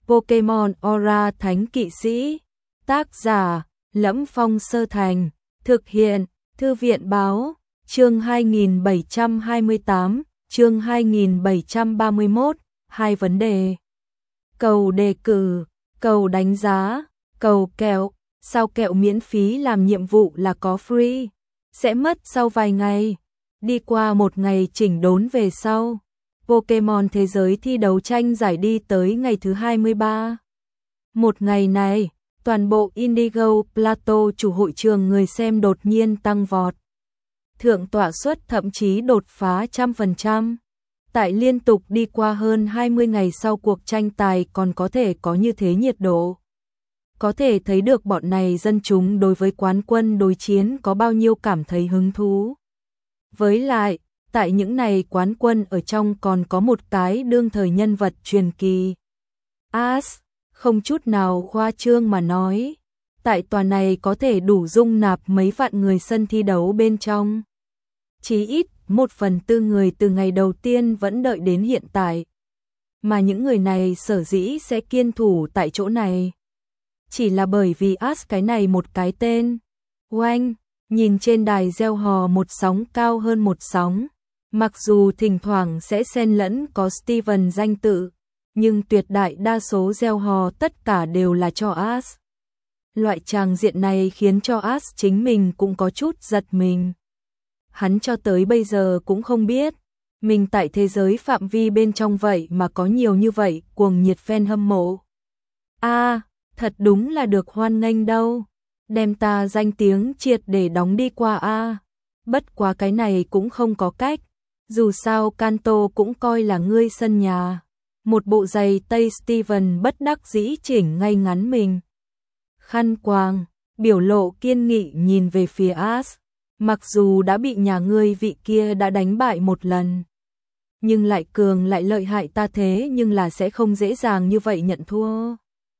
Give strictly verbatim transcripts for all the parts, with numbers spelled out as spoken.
Pokemon Aura Thánh Kỵ Sĩ. Tác giả: Lẫm Phong Sơ Thành. Thực hiện: Thư viện báo. Chương hai nghìn bảy trăm hai mươi tám, chương hai nghìn bảy trăm ba mươi mốt. Hai vấn đề. Cầu đề cử, cầu đánh giá, cầu kẹo. Sao kẹo miễn phí làm nhiệm vụ là có free? Sẽ mất sau vài ngày. Đi qua một ngày chỉnh đốn về sau, Pokemon Thế giới thi đấu tranh giải đi tới ngày thứ hai mươi ba. Một ngày này, toàn bộ Indigo Plateau chủ hội trường người xem đột nhiên tăng vọt. Thượng tọa suất thậm chí đột phá trăm phần trăm. Tại liên tục đi qua hơn hai mươi ngày sau cuộc tranh tài còn có thể có như thế nhiệt độ. Có thể thấy được bọn này dân chúng đối với quán quân đối chiến có bao nhiêu cảm thấy hứng thú. Với lại, tại những này quán quân ở trong còn có một cái đương thời nhân vật truyền kỳ. Ash, không chút nào khoa trương mà nói, tại tòa này có thể đủ dung nạp mấy vạn người sân thi đấu bên trong. Chí ít, một phần tư người từ ngày đầu tiên vẫn đợi đến hiện tại. Mà những người này sở dĩ sẽ kiên thủ tại chỗ này. Chỉ là bởi vì Ash cái này một cái tên. Oanh, nhìn trên đài gieo hò một sóng cao hơn một sóng. Mặc dù thỉnh thoảng sẽ xen lẫn có Steven danh tự, nhưng tuyệt đại đa số gieo hò tất cả đều là cho Ash. Loại tràng diện này khiến cho Ash chính mình cũng có chút giật mình. Hắn cho tới bây giờ cũng không biết, mình tại thế giới phạm vi bên trong vậy mà có nhiều như vậy cuồng nhiệt fan hâm mộ. A, à, thật đúng là được hoan nghênh đâu, đem ta danh tiếng triệt để đóng đi qua a. À. Bất quá cái này cũng không có cách, dù sao Kanto cũng coi là ngươi sân nhà. Một bộ giày tây Steven bất đắc dĩ chỉnh ngay ngắn mình. Khăn quàng, biểu lộ kiên nghị nhìn về phía Ash. Mặc dù đã bị nhà ngươi vị kia đã đánh bại một lần, nhưng lại cường lại lợi hại ta thế nhưng là sẽ không dễ dàng như vậy nhận thua.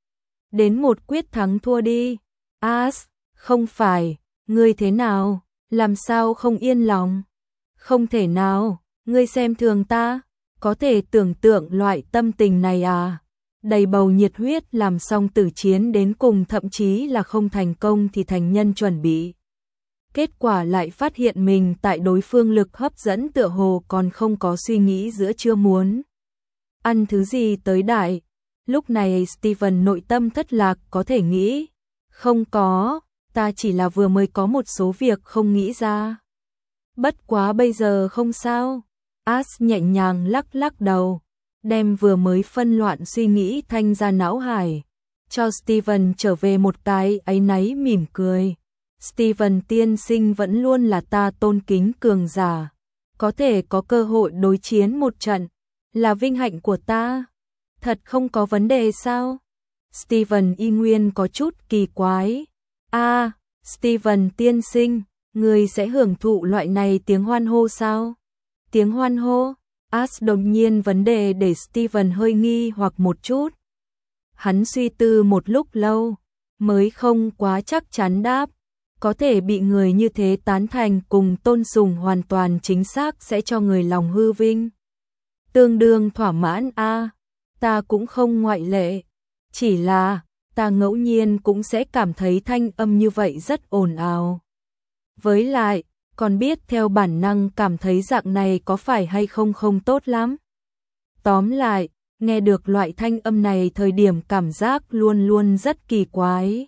Đến một quyết thắng thua đi. Ash, không phải, ngươi thế nào, làm sao không yên lòng? Không thể nào, ngươi xem thường ta, có thể tưởng tượng loại tâm tình này à? Đầy bầu nhiệt huyết làm xong tử chiến đến cùng, thậm chí là không thành công thì thành nhân chuẩn bị. Kết quả lại phát hiện mình tại đối phương lực hấp dẫn tựa hồ còn không có suy nghĩ giữa chưa muốn ăn thứ gì tới đại. Lúc này Steven nội tâm thất lạc có thể nghĩ, không có, ta chỉ là vừa mới có một số việc không nghĩ ra. Bất quá bây giờ không sao. Ash nhẹ nhàng lắc lắc đầu, đem vừa mới phân loạn suy nghĩ thanh ra não hải, cho Steven trở về một cái áy náy mỉm cười. Steven tiên sinh vẫn luôn là ta tôn kính cường giả, có thể có cơ hội đối chiến một trận, là vinh hạnh của ta. Thật không có vấn đề sao? Steven y nguyên có chút kỳ quái. A, à, Steven tiên sinh, người sẽ hưởng thụ loại này tiếng hoan hô sao? Tiếng hoan hô? Ash đột nhiên vấn đề để Steven hơi nghi hoặc một chút. Hắn suy tư một lúc lâu, mới không quá chắc chắn đáp. Có thể bị người như thế tán thành cùng tôn sùng hoàn toàn chính xác sẽ cho người lòng hư vinh. Tương đương thỏa mãn a, à, ta cũng không ngoại lệ. Chỉ là, ta ngẫu nhiên cũng sẽ cảm thấy thanh âm như vậy rất ồn ào. Với lại, còn biết theo bản năng cảm thấy dạng này có phải hay không không tốt lắm. Tóm lại, nghe được loại thanh âm này thời điểm cảm giác luôn luôn rất kỳ quái.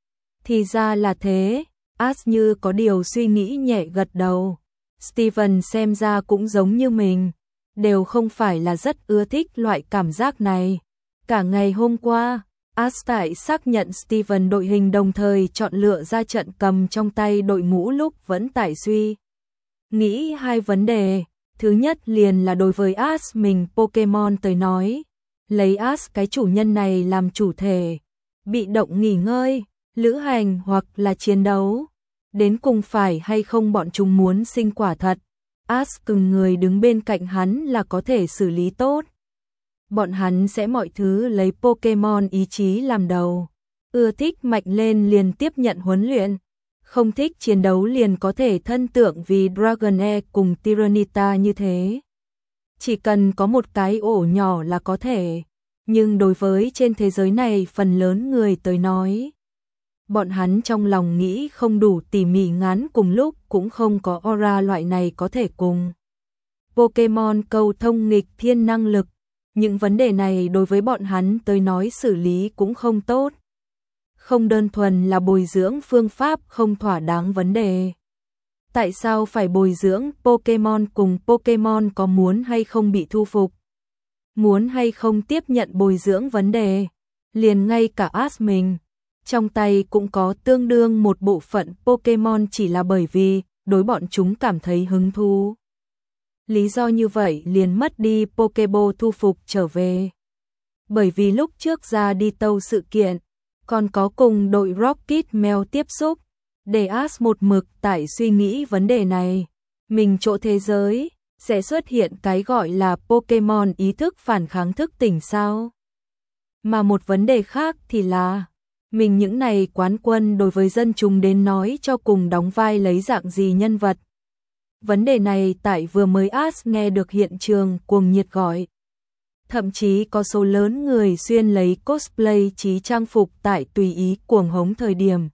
Thì ra là thế. Ash như có điều suy nghĩ nhẹ gật đầu. Steven xem ra cũng giống như mình, đều không phải là rất ưa thích loại cảm giác này. Cả ngày hôm qua, Ash tại xác nhận Steven đội hình đồng thời chọn lựa ra trận cầm trong tay đội ngũ lúc vẫn tại suy nghĩ hai vấn đề. Thứ nhất liền là đối với Ash mình Pokemon tới nói, lấy Ash cái chủ nhân này làm chủ thể, bị động nghỉ ngơi, lữ hành hoặc là chiến đấu, đến cùng phải hay không bọn chúng muốn sinh quả thật, Ash cứng người đứng bên cạnh hắn là có thể xử lý tốt. Bọn hắn sẽ mọi thứ lấy Pokemon ý chí làm đầu, ưa thích mạnh lên liền tiếp nhận huấn luyện, không thích chiến đấu liền có thể thân tượng vì Dragonair cùng Tyranitar như thế. Chỉ cần có một cái ổ nhỏ là có thể. Nhưng đối với trên thế giới này phần lớn người tới nói, bọn hắn trong lòng nghĩ không đủ tỉ mỉ ngắn cùng lúc cũng không có aura loại này có thể cùng Pokemon cầu thông nghịch thiên năng lực. Những vấn đề này đối với bọn hắn tới nói xử lý cũng không tốt. Không đơn thuần là bồi dưỡng phương pháp không thỏa đáng vấn đề. Tại sao phải bồi dưỡng Pokemon cùng Pokemon có muốn hay không bị thu phục? Muốn hay không tiếp nhận bồi dưỡng vấn đề? Liền ngay cả Ash mình, trong tay cũng có tương đương một bộ phận Pokemon chỉ là bởi vì đối bọn chúng cảm thấy hứng thú. Lý do như vậy liền mất đi Pokeball thu phục trở về. Bởi vì lúc trước ra đi tâu sự kiện, còn có cùng đội Rocket Mail tiếp xúc, để Ash một mực tại suy nghĩ vấn đề này. Mình chỗ thế giới, sẽ xuất hiện cái gọi là Pokemon ý thức phản kháng thức tỉnh sao? Mà một vấn đề khác thì là, mình những này quán quân đối với dân chúng đến nói cho cùng đóng vai lấy dạng gì nhân vật. Vấn đề này tại vừa mới Ash nghe được hiện trường cuồng nhiệt gọi. Thậm chí có số lớn người xuyên lấy cosplay trí trang phục tại tùy ý cuồng hống thời điểm.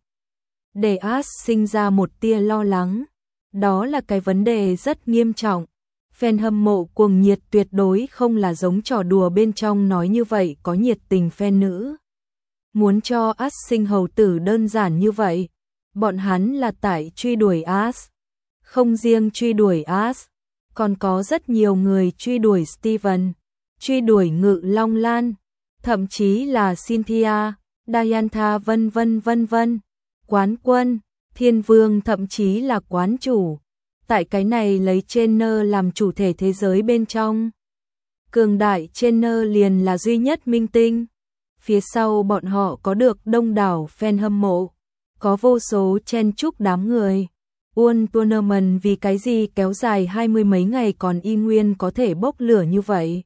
Để Ash sinh ra một tia lo lắng. Đó là cái vấn đề rất nghiêm trọng. Fan hâm mộ cuồng nhiệt tuyệt đối không là giống trò đùa bên trong nói như vậy có nhiệt tình fan nữ. Muốn cho Ash sinh hầu tử đơn giản như vậy. Bọn hắn là tại truy đuổi Ash. Không riêng truy đuổi Ash, còn có rất nhiều người truy đuổi Steven, truy đuổi Ngự Long Lan, thậm chí là Cynthia, Diantha vân vân vân vân, quán quân, thiên vương thậm chí là quán chủ. Tại cái này lấy trainer làm chủ thể thế giới bên trong. Cường đại trainer liền là duy nhất minh tinh. Phía sau bọn họ có được đông đảo fan hâm mộ, có vô số chen chúc đám người. World Tournament vì cái gì kéo dài hai mươi mấy ngày còn y nguyên có thể bốc lửa như vậy?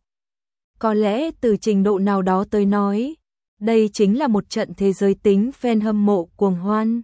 Có lẽ từ trình độ nào đó tới nói, đây chính là một trận thế giới tính fan hâm mộ cuồng hoan.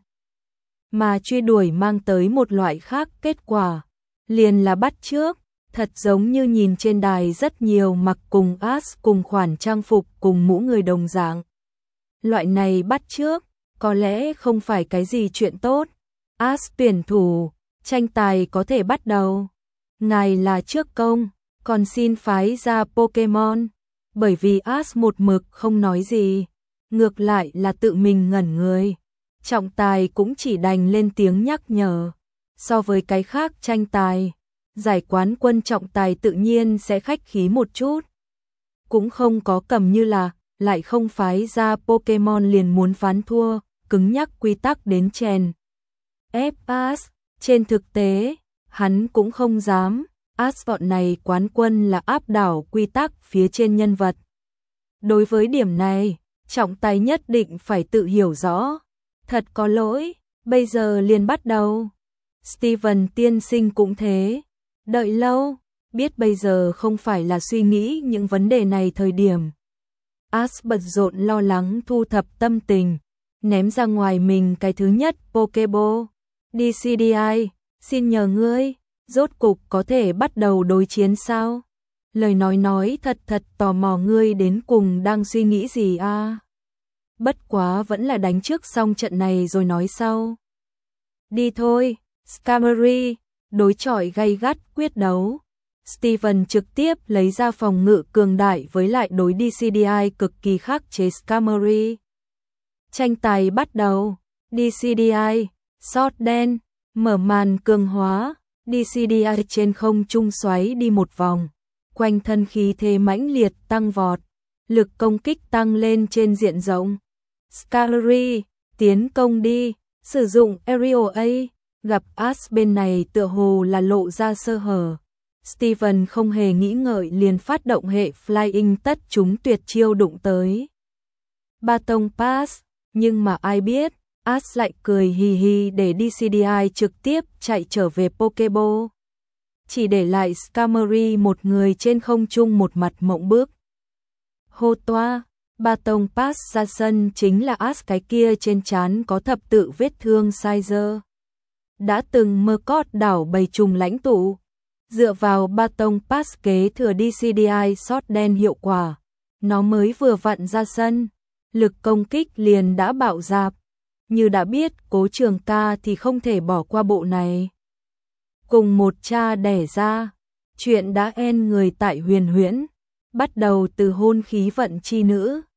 Mà truy đuổi mang tới một loại khác kết quả, liền là bắt chước, thật giống như nhìn trên đài rất nhiều mặc cùng Ash cùng khoản trang phục cùng mũ người đồng dạng. Loại này bắt chước, có lẽ không phải cái gì chuyện tốt. Ash tuyển thủ, tranh tài có thể bắt đầu. Ngài là trước công, còn xin phái ra Pokemon. Bởi vì Ash một mực không nói gì, ngược lại là tự mình ngẩn người. Trọng tài cũng chỉ đành lên tiếng nhắc nhở. So với cái khác tranh tài, giải quán quân trọng tài tự nhiên sẽ khách khí một chút. Cũng không có cầm như là, lại không phái ra Pokemon liền muốn phán thua, cứng nhắc quy tắc đến chèn ép Ash. Trên thực tế, hắn cũng không dám. Ash bọn này quán quân là áp đảo quy tắc phía trên nhân vật. Đối với điểm này, trọng tài nhất định phải tự hiểu rõ. Thật có lỗi, bây giờ liền bắt đầu. Steven tiên sinh cũng thế. Đợi lâu, biết bây giờ không phải là suy nghĩ những vấn đề này thời điểm. Ash bận rộn lo lắng thu thập tâm tình, ném ra ngoài mình cái thứ nhất Pokeball. đê xê đê i, xin nhờ ngươi, rốt cục có thể bắt đầu đối chiến sao? Lời nói nói thật thật tò mò ngươi đến cùng đang suy nghĩ gì a? À? Bất quá vẫn là đánh trước xong trận này rồi nói sau. Đi thôi, Skarmory, đối chọi gay gắt quyết đấu. Steven trực tiếp lấy ra phòng ngự cường đại với lại đối đê xê đê i cực kỳ khắc chế Skarmory. Tranh tài bắt đầu, đê xê đê i, sót đen, mở màn cường hóa, đê xê đê i trên không trung xoáy đi một vòng, quanh thân khí thế mãnh liệt tăng vọt, lực công kích tăng lên trên diện rộng. Skarmory, tiến công đi, sử dụng Aerial A, gặp Ash bên này tựa hồ là lộ ra sơ hở. Steven không hề nghĩ ngợi liền phát động hệ Flying tất chúng tuyệt chiêu đụng tới. Baton Pass, nhưng mà ai biết, Ash lại cười hì hì để đê xê đê i trực tiếp chạy trở về Pokeball. Chỉ để lại Skarmory một người trên không trung một mặt mộng bước. Hô toa, Baton Pass ra sân chính là Ash cái kia trên trán có thập tự vết thương Sizer. Đã từng mơ cót đảo bầy trùng lãnh tụ. Dựa vào Baton Pass kế thừa đê xê đê i sót đen hiệu quả, nó mới vừa vặn ra sân, lực công kích liền đã bạo dạp. Như đã biết Cố Trường Ca thì không thể bỏ qua bộ này. Cùng một cha đẻ ra, chuyện đã en người tại Huyền Huyễn, bắt đầu từ hôn khí vận chi nữ,